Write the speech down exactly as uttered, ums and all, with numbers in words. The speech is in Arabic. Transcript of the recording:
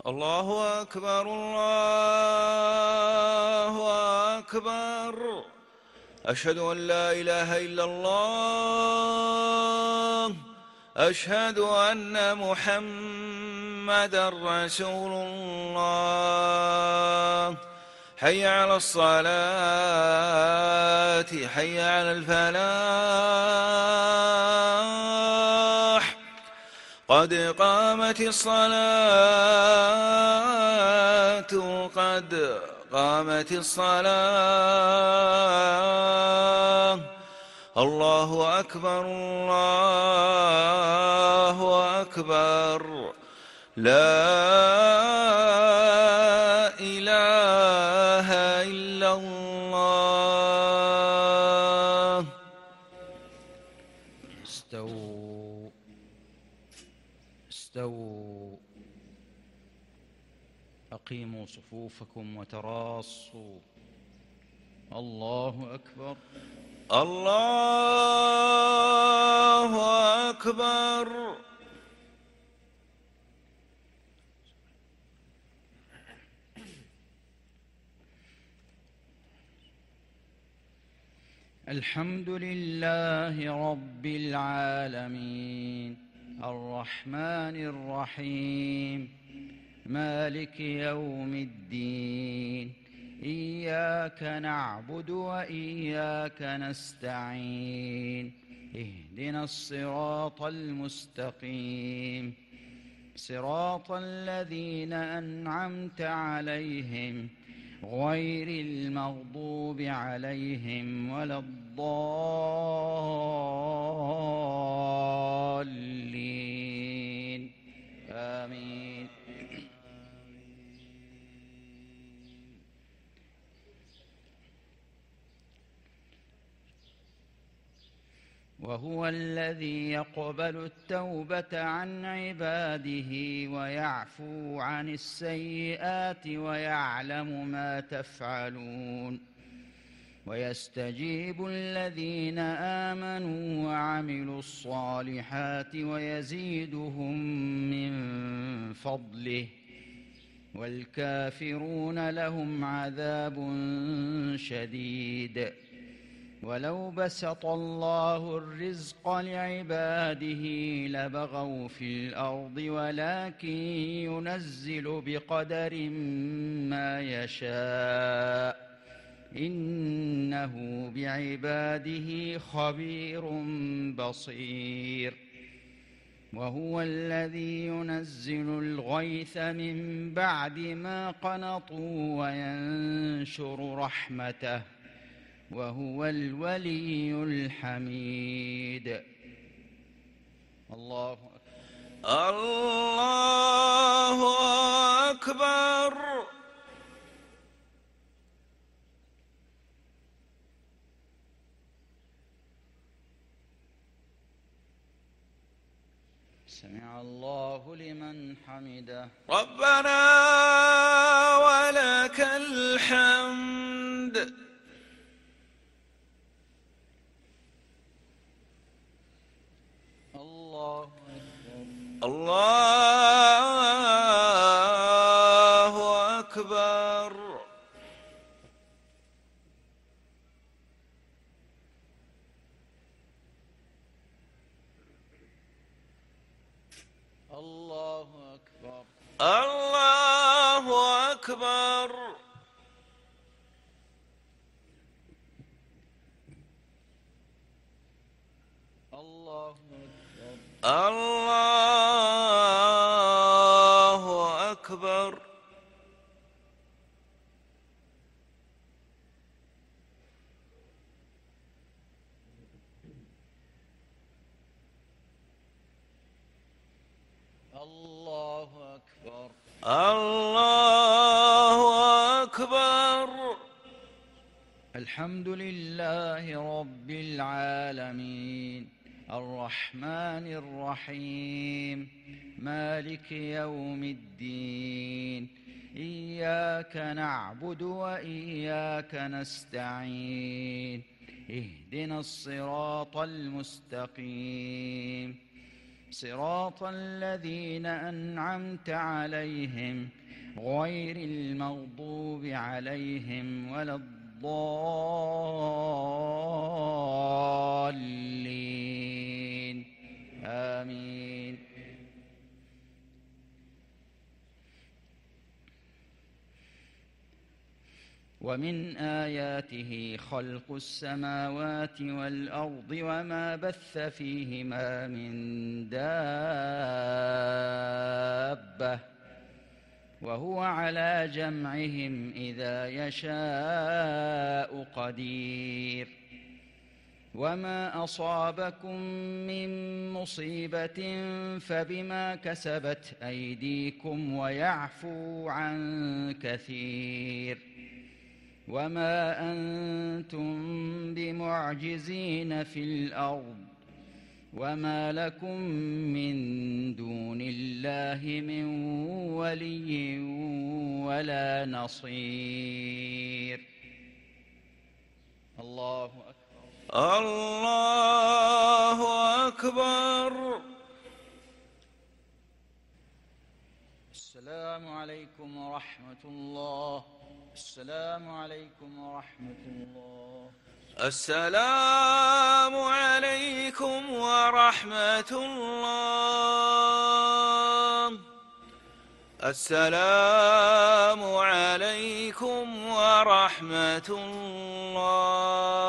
الله أكبر الله أكبر. أشهد أن لا إله إلا الله. أشهد أن محمدًا رسول الله. حي على الصلاة حي على الفلاح. قد قامت الصلاة قد قامت الصلاة. الله أكبر الله أكبر. لا إله إلا الله. استووا استووا أقيموا صفوفكم وتراصوا. الله أكبر الله أكبر. الحمد لله رب العالمين الرحمن الرحيم مالك يوم الدين. إياك نعبد وإياك نستعين. اهدنا الصراط المستقيم صراط الذين أنعمت عليهم غير المغضوب عليهم ولا الضالين. آمين. وهو الذي يقبل التوبة عن عباده ويعفو عن السيئات ويعلم ما تفعلون. ويستجيب الذين آمنوا وعملوا الصالحات ويزيدهم من فضله. والكافرون لهم عذاب شديد. ولو بسط الله الرزق لعباده لبغوا في الأرض ولكن ينزل بقدر ما يشاء إنه بعباده خبير بصير. وهو الذي ينزل الغيث من بعد ما قنطوا وينشر رحمته وهو الولي الحميد. الله أكبر الله أكبر. سمع الله لمن حمده. ربنا ولك الحمد. الله أكبر الله أكبر. الله أكبر الله أكبر. الله أكبر الله أكبر. الله أكبر الله أكبر. الحمد لله رب العالمين الرحمن الرحيم مالك يوم الدين. إياك نعبد وإياك نستعين. اهدنا الصراط المستقيم صراط الذين أنعمت عليهم غير المغضوب عليهم ولا الضالين آمين. ومن آياته خلق السماوات والأرض وما بث فيهما من دابة وهو على جمعهم إذا يشاء قدير. وما أصابكم من مصيبة فبما كسبت أيديكم ويعفو عن كثير. وما أنتم بمعجزين في الأرض وما لكم من دون الله من ولي ولا نصير. الله أكبر. الله أكبر. السلام عليكم ورحمة الله. السلام عليكم ورحمة الله. السلام عليكم ورحمة الله. السلام عليكم ورحمة الله.